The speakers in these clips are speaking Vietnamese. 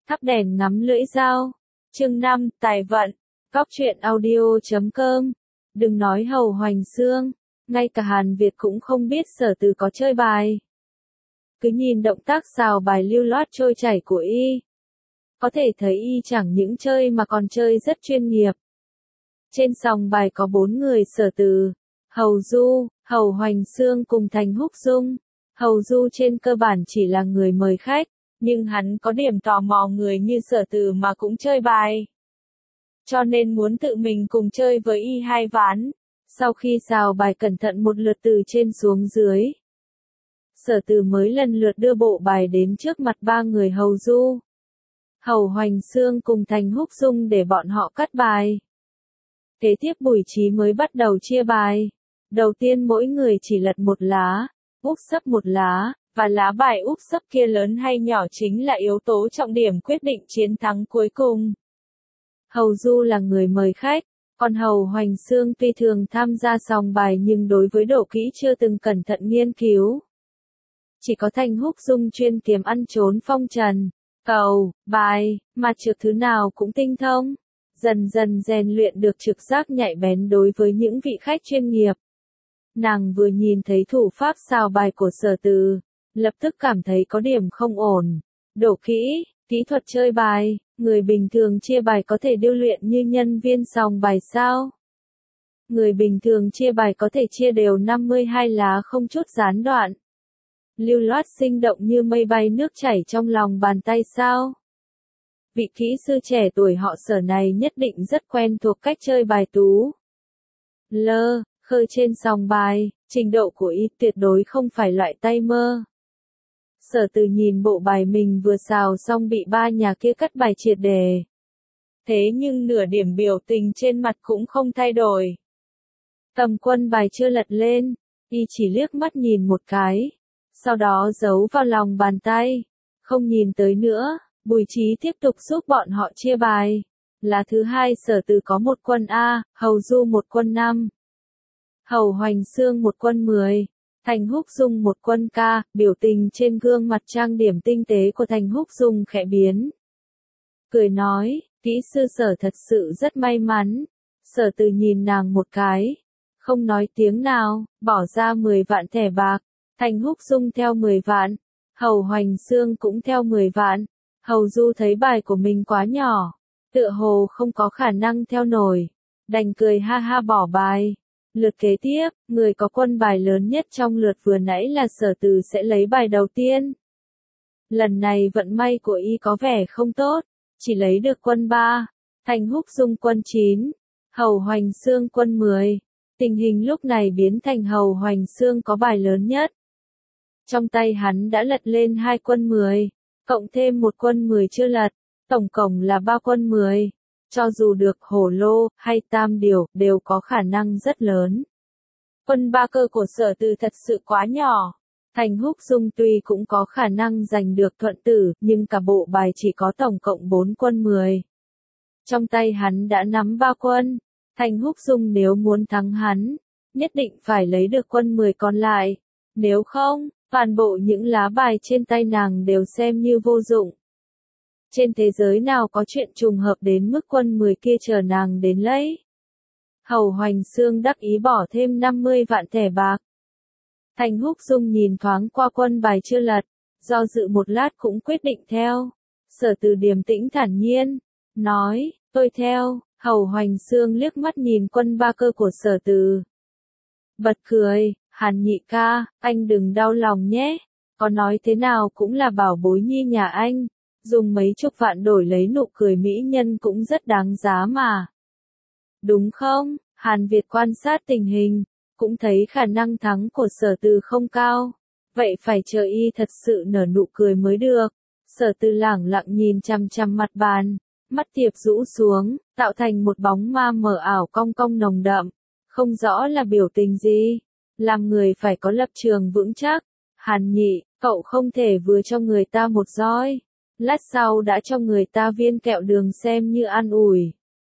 Thắp đèn ngắm lưỡi dao. Chương 5, Tài vận. Cóc truyện audio.com. Đừng nói Hầu Hoành Xương, ngay cả Hàn Việt cũng không biết Sở Từ có chơi bài. Cứ nhìn động tác xào bài lưu loát trôi chảy của y, có thể thấy y chẳng những chơi mà còn chơi rất chuyên nghiệp. Trên sòng bài có 4 người: Sở Từ, Hầu Du, Hầu Hoành Xương cùng Thành Húc Dung. Hầu Du trên cơ bản chỉ là người mời khách, nhưng hắn có điểm tò mò người như Sở Từ mà cũng chơi bài, cho nên muốn tự mình cùng chơi với y 2 ván. Sau khi xào bài cẩn thận một lượt từ trên xuống dưới, Sở Từ mới lần lượt đưa bộ bài đến trước mặt 3 người Hầu Du, Hầu Hoành Xương cùng Thành Húc Dung để bọn họ cắt bài. Kế tiếp Bùi Chí mới bắt đầu chia bài. Đầu tiên mỗi người chỉ lật một lá, úp sấp một lá, và lá bài úp sấp kia lớn hay nhỏ chính là yếu tố trọng điểm quyết định chiến thắng cuối cùng. Hầu Du là người mời khách, còn Hầu Hoành Xương tuy thường tham gia sòng bài nhưng đối với độ kỹ chưa từng cẩn thận nghiên cứu. Chỉ có Thành Húc Dung chuyên kiếm ăn trốn phong trần, cầu, bài, mà trượt thứ nào cũng tinh thông. Dần dần rèn luyện được trực giác nhạy bén đối với những vị khách chuyên nghiệp. Nàng vừa nhìn thấy thủ pháp xào bài của Sở Từ, lập tức cảm thấy có điểm không ổn. Độ kỹ, kỹ thuật chơi bài, người bình thường chia bài có thể điêu luyện như nhân viên sòng bài sao? Người bình thường chia bài có thể chia đều 52 lá không chút gián đoạn, lưu loát sinh động như mây bay nước chảy trong lòng bàn tay sao? Vị kỹ sư trẻ tuổi họ Sở này nhất định rất quen thuộc cách chơi bài tú. Khơi trên sòng bài, trình độ của y tuyệt đối không phải loại tay mơ. Sở Từ nhìn bộ bài mình vừa xào xong bị 3 nhà kia cắt bài triệt để. Thế nhưng nửa điểm biểu tình trên mặt cũng không thay đổi. Cầm quân bài chưa lật lên, y chỉ liếc mắt nhìn một cái, sau đó giấu vào lòng bàn tay, không nhìn tới nữa. Bùi Chí tiếp tục giúp bọn họ chia bài. Lá thứ 2 Sở Từ có 1 quân A, Hầu Du 1 quân 5, Hầu Hoành Xương 1 quân 10, Thành Húc Dung 1 quân K. Biểu tình trên gương mặt trang điểm tinh tế của Thành Húc Dung khẽ biến. Cười nói, kỹ sư Sở thật sự rất may mắn. Sở Từ nhìn nàng một cái, không nói tiếng nào, bỏ ra 10 vạn thẻ bạc. Thành Húc Dung theo 10 vạn, Hầu Hoành Xương cũng theo 10 vạn. Hầu Du thấy bài của mình quá nhỏ, tựa hồ không có khả năng theo nổi, đành cười ha ha bỏ bài. Lượt kế tiếp, người có quân bài lớn nhất trong lượt vừa nãy là Sở Từ sẽ lấy bài đầu tiên. Lần này vận may của y có vẻ không tốt, chỉ lấy được quân 3, Thành Húc Dung quân 9, Hầu Hoành Xương quân 10. Tình hình lúc này biến thành Hầu Hoành Xương có bài lớn nhất. Trong tay hắn đã lật lên 2 quân 10. Cộng thêm 1 quân 10 chưa lật, tổng cộng là 3 quân 10. Cho dù được hổ lô hay tam điều đều có khả năng rất lớn. Quân 3 cơ của Sở Từ thật sự quá nhỏ. Thành Húc Dung tuy cũng có khả năng giành được thuận tử, nhưng cả bộ bài chỉ có tổng cộng 4 quân 10. Trong tay hắn đã nắm 3 quân. Thành Húc Dung nếu muốn thắng hắn, nhất định phải lấy được quân 10 còn lại. Nếu không, toàn bộ những lá bài trên tay nàng đều xem như vô dụng. Trên thế giới nào có chuyện trùng hợp đến mức quân 10 kia chờ nàng đến lấy. Hầu Hoành Xương đắc ý bỏ thêm 50 vạn thẻ bạc. Thành Húc Dung nhìn thoáng qua quân bài chưa lật, do dự một lát cũng quyết định theo. Sở Từ điềm tĩnh thản nhiên, nói, tôi theo. Hầu Hoành Xương liếc mắt nhìn quân 3 cơ của Sở Từ, bật cười. Hàn nhị ca, anh đừng đau lòng nhé, có nói thế nào cũng là bảo bối nhi nhà anh, dùng mấy chục vạn đổi lấy nụ cười mỹ nhân cũng rất đáng giá mà. Đúng không? Hàn Việt quan sát tình hình, cũng thấy khả năng thắng của Sở Từ không cao, vậy phải chờ y thật sự nở nụ cười mới được. Sở Từ lẳng lặng nhìn chằm chằm mặt bàn, mắt tiệp rũ xuống, tạo thành một bóng ma mờ ảo cong cong nồng đậm, không rõ là biểu tình gì. Làm người phải có lập trường vững chắc. Hàn nhị, cậu không thể vừa cho người ta một roi, lát sau đã cho người ta viên kẹo đường xem như an ủi.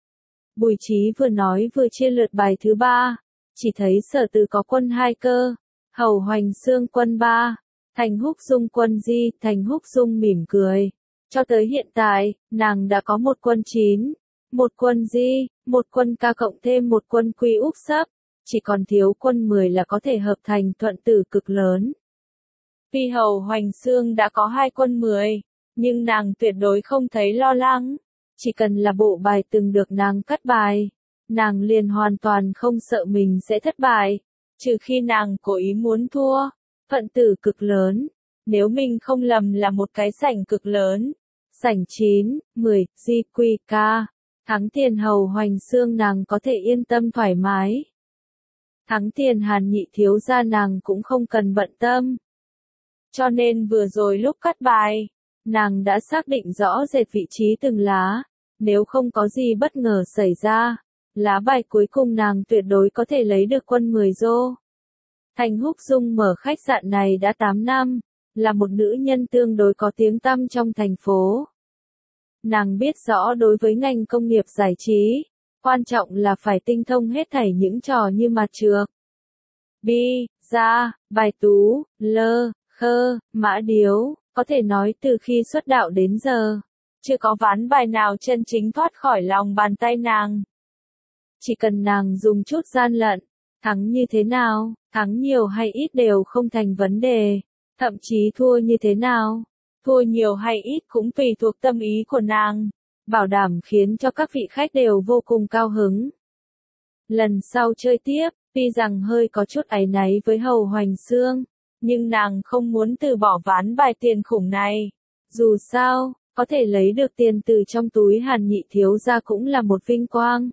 Bùi Chí vừa nói vừa chia lượt bài thứ 3, chỉ thấy Sở Từ có quân 2 cơ, Hầu Hoành Xương quân 3, Thành Húc Dung quân Di. Thành Húc Dung mỉm cười, Cho tới hiện tại, nàng đã có một quân 9, một quân Di, một quân K cộng thêm một quân Quy úp sấp, chỉ còn thiếu quân 10 là có thể hợp thành thuận tử cực lớn. Tuy Hầu Hoành Xương đã có 2 quân 10, nhưng nàng tuyệt đối không thấy lo lắng. Chỉ cần là bộ bài từng được nàng cắt bài, nàng liền hoàn toàn không sợ mình sẽ thất bại, trừ khi nàng cố ý muốn thua. Thuận tử cực lớn, nếu mình không lầm là một cái sảnh cực lớn. Sảnh 9, 10, GQK, thắng tiền Hầu Hoành Xương nàng có thể yên tâm thoải mái. Thắng tiền Hàn Nhị thiếu gia nàng cũng không cần bận tâm. Cho nên vừa rồi lúc cắt bài, nàng đã xác định rõ rệt vị trí từng lá, nếu không có gì bất ngờ xảy ra, lá bài cuối cùng nàng tuyệt đối có thể lấy được quân 10 rô. Thành Húc Dung mở khách sạn này đã 8 năm, là một nữ nhân tương đối có tiếng tăm trong thành phố. Nàng biết rõ đối với ngành công nghiệp giải trí, quan trọng là phải tinh thông hết thảy những trò như mặt trược, bi, ra, bài tú, lơ, khơ, mã điếu, có thể nói từ khi xuất đạo đến giờ, chưa có ván bài nào chân chính thoát khỏi lòng bàn tay nàng. Chỉ cần nàng dùng chút gian lận, thắng như thế nào, thắng nhiều hay ít đều không thành vấn đề, thậm chí thua như thế nào, thua nhiều hay ít cũng tùy thuộc tâm ý của nàng, bảo đảm khiến cho các vị khách đều vô cùng cao hứng. Lần sau chơi tiếp, tuy rằng hơi có chút áy náy với Hầu Hoành Xương, nhưng nàng không muốn từ bỏ ván bài tiền khủng này. Dù sao, có thể lấy được tiền từ trong túi Hàn Nhị thiếu gia cũng là một vinh quang.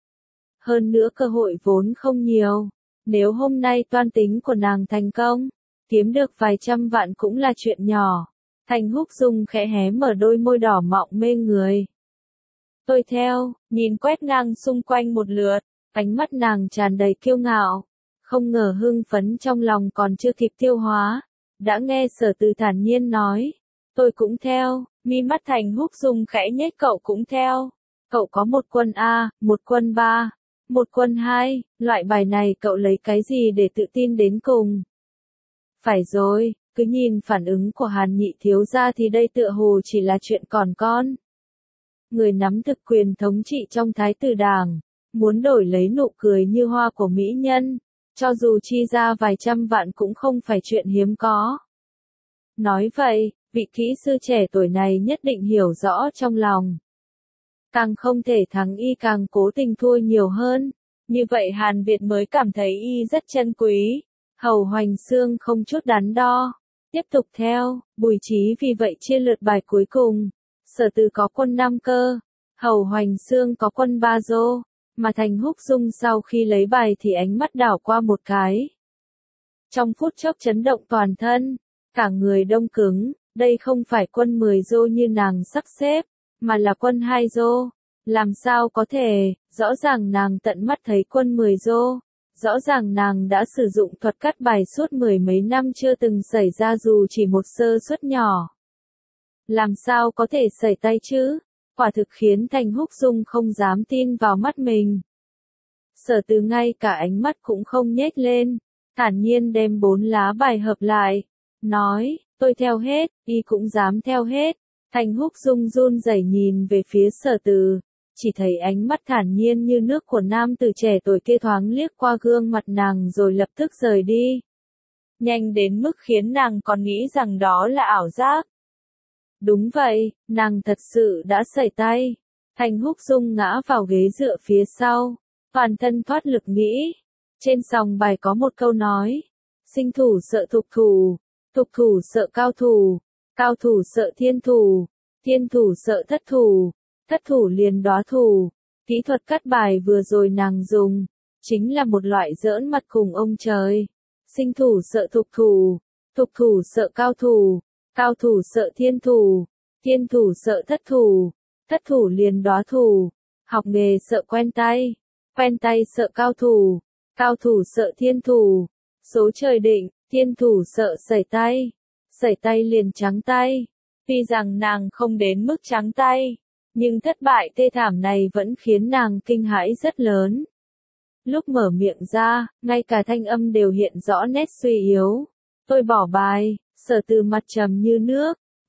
Hơn nữa cơ hội vốn không nhiều, nếu hôm nay toan tính của nàng thành công, kiếm được vài trăm vạn cũng là chuyện nhỏ. Thành Húc Dung khẽ hé mở đôi môi đỏ mọng mê người. Tôi theo, nhìn quét ngang xung quanh một lượt, ánh mắt nàng tràn đầy kiêu ngạo. Không ngờ hưng phấn trong lòng còn chưa kịp tiêu hóa, đã nghe Sở Từ thản nhiên nói, tôi cũng theo. Mi mắt Thành Húc Dung khẽ nhếch, cậu cũng theo. Cậu có một quân A, một quân 3, một quân 2, loại bài này cậu lấy cái gì để tự tin đến cùng? Phải rồi, cứ nhìn phản ứng của Hàn Nhị thiếu gia thì đây tựa hồ chỉ là chuyện còn con. Người nắm thực quyền thống trị trong Thái tử Đảng, muốn đổi lấy nụ cười như hoa của mỹ nhân, cho dù chi ra vài trăm vạn cũng không phải chuyện hiếm có. Nói vậy, vị kỹ sư trẻ tuổi này nhất định hiểu rõ trong lòng. Càng không thể thắng y càng cố tình thua nhiều hơn, như vậy Hàn Việt mới cảm thấy y rất chân quý. Hầu Hoành Xương không chút đắn đo, tiếp tục theo. Bùi Chí vì vậy chia lượt bài cuối cùng. Sở Từ có quân 5 cơ, Hầu Hoành Xương có quân 3 rô, mà Thành Húc Dung sau khi lấy bài thì ánh mắt đảo qua một cái. Trong phút chốc chấn động toàn thân, cả người đông cứng, đây không phải quân 10 rô như nàng sắp xếp, mà là quân 2 rô. Làm sao có thể, rõ ràng nàng tận mắt thấy quân 10 rô. Rõ ràng nàng đã sử dụng thuật cắt bài suốt mười mấy năm chưa từng xảy ra dù chỉ một sơ suất nhỏ. Làm sao có thể sẩy tay chứ? Quả thực khiến Thành Húc Dung không dám tin vào mắt mình. Sở Từ ngay cả ánh mắt cũng không nhếch lên, thản nhiên đem 4 lá bài hợp lại, nói, tôi theo hết, y cũng dám theo hết. Thành Húc Dung run rẩy nhìn về phía Sở Từ, chỉ thấy ánh mắt thản nhiên như nước của nam tử trẻ tuổi kia thoáng liếc qua gương mặt nàng rồi lập tức rời đi. Nhanh đến mức khiến nàng còn nghĩ rằng đó là ảo giác. Đúng vậy, nàng thật sự đã sẩy tay. Thành Húc Dung ngã vào ghế dựa phía sau, toàn thân thoát lực nghĩ. Trên sòng bài có một câu nói, sinh thủ sợ thục thủ sợ cao thủ sợ thiên thủ sợ thất thủ liền đóa thủ. Kỹ thuật cắt bài vừa rồi nàng dùng, chính là một loại giỡn mặt cùng ông trời. Sinh thủ sợ thục thủ sợ cao thủ sợ thiên thủ sợ thất thủ liền đóa thủ. Học nghề sợ quen tay sợ cao thủ sợ thiên thủ. Số trời định, thiên thủ sợ sẩy tay liền trắng tay. Tuy rằng nàng không đến mức trắng tay, nhưng thất bại thê thảm này vẫn khiến nàng kinh hãi rất lớn. Lúc mở miệng ra, ngay cả thanh âm đều hiện rõ nét suy yếu. Tôi bỏ bài. Sở Từ mặt trầm như nước,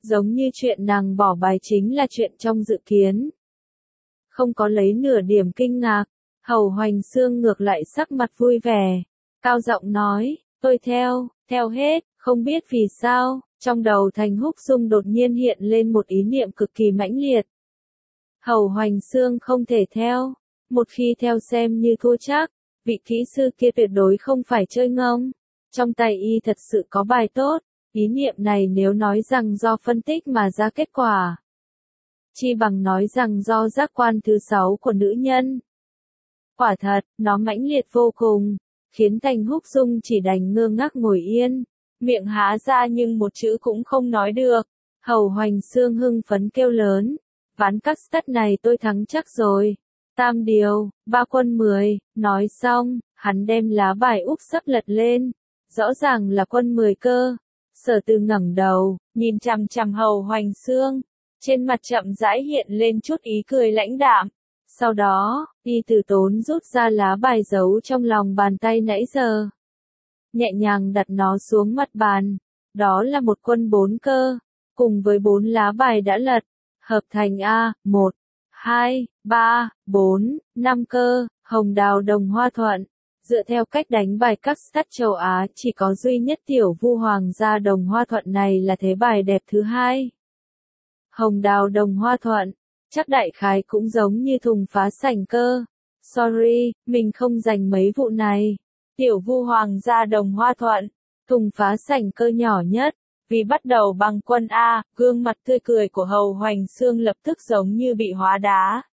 giống như chuyện nàng bỏ bài chính là chuyện trong dự kiến. Không có lấy nửa điểm kinh ngạc, Hầu Hoành Xương ngược lại sắc mặt vui vẻ, cao giọng nói, tôi theo hết, không biết vì sao, trong đầu Thành Húc Dung đột nhiên hiện lên một ý niệm cực kỳ mãnh liệt. Hầu Hoành Xương không thể theo, một khi theo xem như thua chắc, vị kỹ sư kia tuyệt đối không phải chơi ngông, trong tay y thật sự có bài tốt, ý niệm này nếu nói rằng do phân tích mà ra kết quả. Chi bằng nói rằng do giác quan thứ 6 của nữ nhân. Quả thật, nó mãnh liệt vô cùng, khiến Thành Húc Dung chỉ đành ngơ ngác ngồi yên, miệng há ra nhưng một chữ cũng không nói được. Hầu Hoành Xương hưng phấn kêu lớn, ván castet này tôi thắng chắc rồi. Tam điều, 3 quân 10, nói xong, hắn đem lá bài úp sấp lật lên, rõ ràng là quân 10 cơ. Sở Từ ngẩng đầu, nhìn chằm chằm Hầu Hoành Xương, trên mặt chậm rãi hiện lên chút ý cười lãnh đạm. Sau đó, y từ tốn rút ra lá bài giấu trong lòng bàn tay nãy giờ. Nhẹ nhàng đặt nó xuống mặt bàn. Đó là một quân 4 cơ, cùng với 4 lá bài đã lật, hợp thành A, 1, 2, 3, 4, 5 cơ, hồng đào đồng hoa thuận. Dựa theo cách đánh bài castet châu Á chỉ có duy nhất tiểu vu hoàng gia đồng hoa thuận này là thế bài đẹp thứ hai. Hồng đào đồng hoa thuận, chắc đại khái cũng giống như thùng phá sảnh cơ. Sorry, mình không dành mấy vụ này. Tiểu vu hoàng gia đồng hoa thuận, thùng phá sảnh cơ nhỏ nhất, vì bắt đầu bằng quân A, gương mặt tươi cười của Hầu Hoành Xương lập tức giống như bị hóa đá.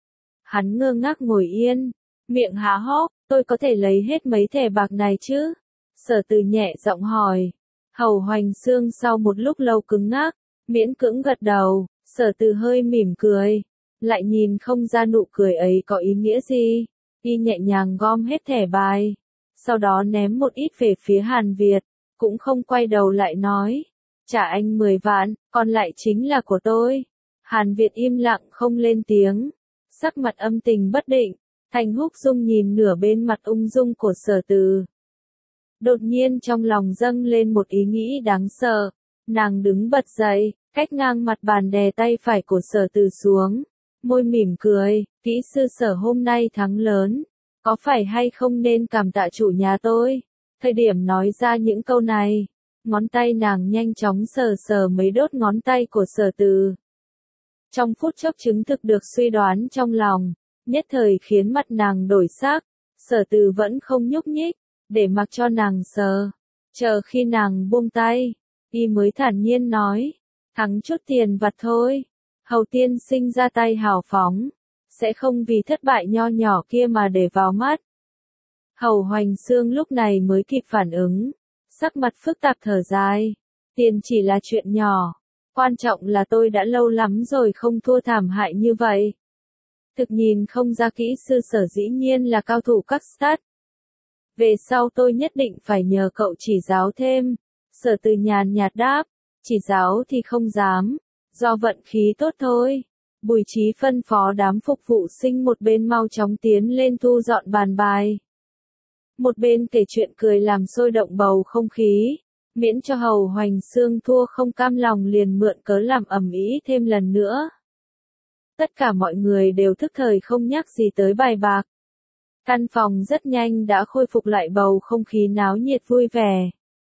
Hắn ngơ ngác ngồi yên, miệng há hốc, tôi có thể lấy hết mấy thẻ bạc này chứ? Sở Từ nhẹ giọng hỏi. Hầu Hoành Xương sau một lúc lâu cứng ngắc, miễn cưỡng gật đầu, Sở Từ hơi mỉm cười, lại nhìn không ra nụ cười ấy có ý nghĩa gì. Y nhẹ nhàng gom hết thẻ bài, sau đó ném một ít về phía Hàn Việt, cũng không quay đầu lại nói, trả anh 10 vạn, còn lại chính là của tôi. Hàn Việt im lặng không lên tiếng, sắc mặt âm tình bất định. Thành Húc Dung nhìn nửa bên mặt ung dung của Sở Từ. Đột nhiên trong lòng dâng lên một ý nghĩ đáng sợ, nàng đứng bật dậy, cách ngang mặt bàn đè tay phải của Sở Từ xuống, môi mỉm cười, kỹ sư Sở hôm nay thắng lớn, có phải hay không nên cảm tạ chủ nhà tôi? Thời điểm nói ra những câu này, ngón tay nàng nhanh chóng sờ sờ mấy đốt ngón tay của Sở Từ. Trong phút chốc chứng thực được suy đoán trong lòng, nhất thời khiến mặt nàng đổi sắc, Sở Từ vẫn không nhúc nhích, để mặc cho nàng sờ. Chờ khi nàng buông tay, y mới thản nhiên nói, thắng chút tiền vặt thôi. Hầu tiên sinh ra tay hào phóng, sẽ không vì thất bại nho nhỏ kia mà để vào mắt. Hầu Hoành Xương lúc này mới kịp phản ứng, sắc mặt phức tạp thở dài, tiền chỉ là chuyện nhỏ, quan trọng là tôi đã lâu lắm rồi không thua thảm hại như vậy. Thực nhìn không ra kỹ sư Sở dĩ nhiên là cao thủ castet. Về sau tôi nhất định phải nhờ cậu chỉ giáo thêm. Sở Từ nhàn nhạt đáp, chỉ giáo thì không dám, do vận khí tốt thôi. Bùi Chí phân phó đám phục vụ sinh một bên mau chóng tiến lên thu dọn bàn bài, một bên kể chuyện cười làm sôi động bầu không khí, miễn cho Hầu Hoành Xương thua không cam lòng liền mượn cớ làm ầm ĩ thêm lần nữa. Tất cả mọi người đều thức thời không nhắc gì tới bài bạc. Căn phòng rất nhanh đã khôi phục lại bầu không khí náo nhiệt vui vẻ.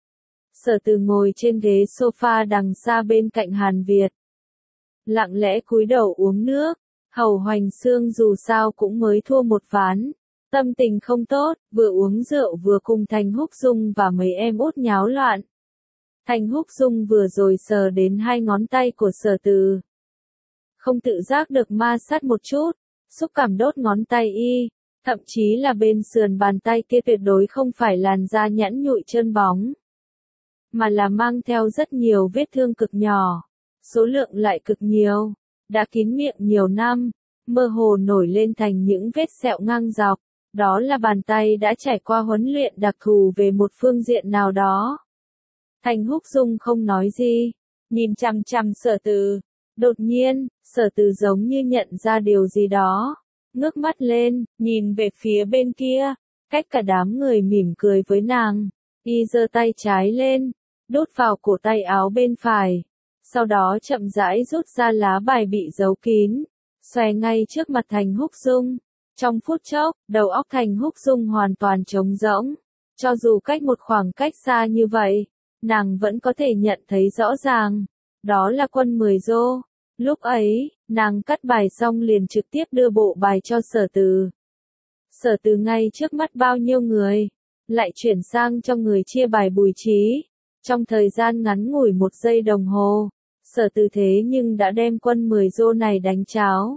Sở Từ ngồi trên ghế sofa đằng xa bên cạnh Hàn Việt, lặng lẽ cúi đầu uống nước. Hầu Hoành Xương dù sao cũng mới thua một ván, tâm tình không tốt, vừa uống rượu vừa cùng Thành Húc Dung và mấy em út nháo loạn. Thành Húc Dung vừa rồi sờ đến 2 ngón tay của Sở Từ, không tự giác được ma sát một chút, xúc cảm đốt ngón tay y, thậm chí là bên sườn bàn tay kia tuyệt đối không phải làn da nhẵn nhụi trơn bóng, mà là mang theo rất nhiều vết thương cực nhỏ, số lượng lại cực nhiều, đã kín miệng nhiều năm, mơ hồ nổi lên thành những vết sẹo ngang dọc, đó là bàn tay đã trải qua huấn luyện đặc thù về một phương diện nào đó. Thành Húc Dung không nói gì, nhìn chằm chằm Sở Từ. Đột nhiên, Sở Từ giống như nhận ra điều gì đó, ngước mắt lên, nhìn về phía bên kia, cách cả đám người mỉm cười với nàng, y giơ tay trái lên, đút vào cổ tay áo bên phải, sau đó chậm rãi rút ra lá bài bị giấu kín, xòe ngay trước mặt Thành Húc Dung. Trong phút chốc, đầu óc Thành Húc Dung hoàn toàn trống rỗng. Cho dù cách một khoảng cách xa như vậy, nàng vẫn có thể nhận thấy rõ ràng. Đó là quân 10 rô. Lúc ấy, nàng cắt bài xong liền trực tiếp đưa bộ bài cho Sở Từ. Sở Từ ngay trước mắt bao nhiêu người, lại chuyển sang cho người chia bài Bùi Trí. Trong thời gian ngắn ngủi 1 giây đồng hồ, Sở Từ thế nhưng đã đem quân 10 rô này đánh cháo.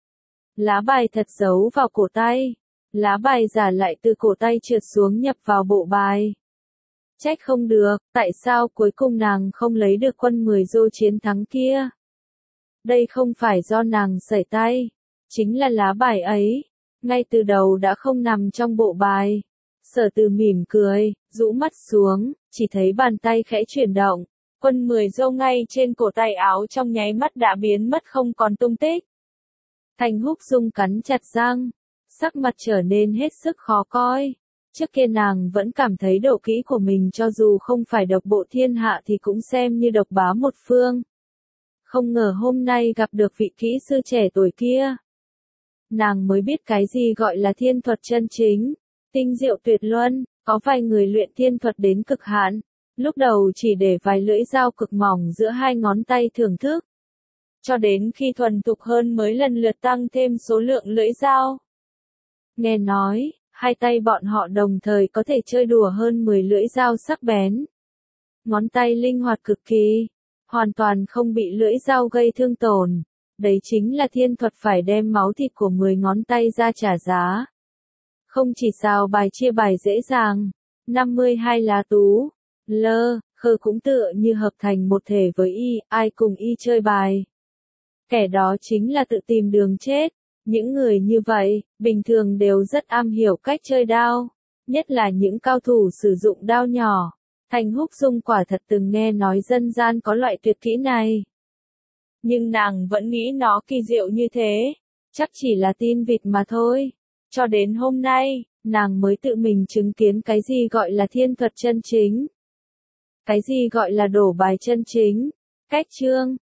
Lá bài thật giấu vào cổ tay, lá bài giả lại từ cổ tay trượt xuống nhập vào bộ bài. Trách không được, tại sao cuối cùng nàng không lấy được quân 10 rô chiến thắng kia? Đây không phải do nàng sẩy tay, chính là lá bài ấy, ngay từ đầu đã không nằm trong bộ bài. Sở Từ mỉm cười, rũ mắt xuống, chỉ thấy bàn tay khẽ chuyển động, quân 10 rô ngay trên cổ tay áo trong nháy mắt đã biến mất không còn tung tích. Thành Húc Dung cắn chặt răng, sắc mặt trở nên hết sức khó coi. Trước kia nàng vẫn cảm thấy độ kỹ của mình cho dù không phải độc bộ thiên hạ thì cũng xem như độc bá một phương. Không ngờ hôm nay gặp được vị kỹ sư trẻ tuổi kia. Nàng mới biết cái gì gọi là thiên thuật chân chính, tinh diệu tuyệt luân, có vài người luyện thiên thuật đến cực hạn, lúc đầu chỉ để vài lưỡi dao cực mỏng giữa 2 ngón tay thưởng thức. Cho đến khi thuần thục hơn mới lần lượt tăng thêm số lượng lưỡi dao. Nghe nói, 2 tay bọn họ đồng thời có thể chơi đùa hơn 10 lưỡi dao sắc bén. Ngón tay linh hoạt cực kỳ, hoàn toàn không bị lưỡi dao gây thương tổn. Đấy chính là thiên thuật phải đem máu thịt của 10 ngón tay ra trả giá. Không chỉ xào bài chia bài dễ dàng, 52 lá tú, lơ, khơ cũng tựa như hợp thành một thể với y, ai cùng y chơi bài. Kẻ đó chính là tự tìm đường chết. Những người như vậy, bình thường đều rất am hiểu cách chơi đao, nhất là những cao thủ sử dụng đao nhỏ. Thành Húc Dung quả thật từng nghe nói dân gian có loại tuyệt kỹ này. Nhưng nàng vẫn nghĩ nó kỳ diệu như thế, chắc chỉ là tin vịt mà thôi. Cho đến hôm nay, nàng mới tự mình chứng kiến cái gì gọi là thiên thuật chân chính. Cái gì gọi là đổ bài chân chính. Cách chương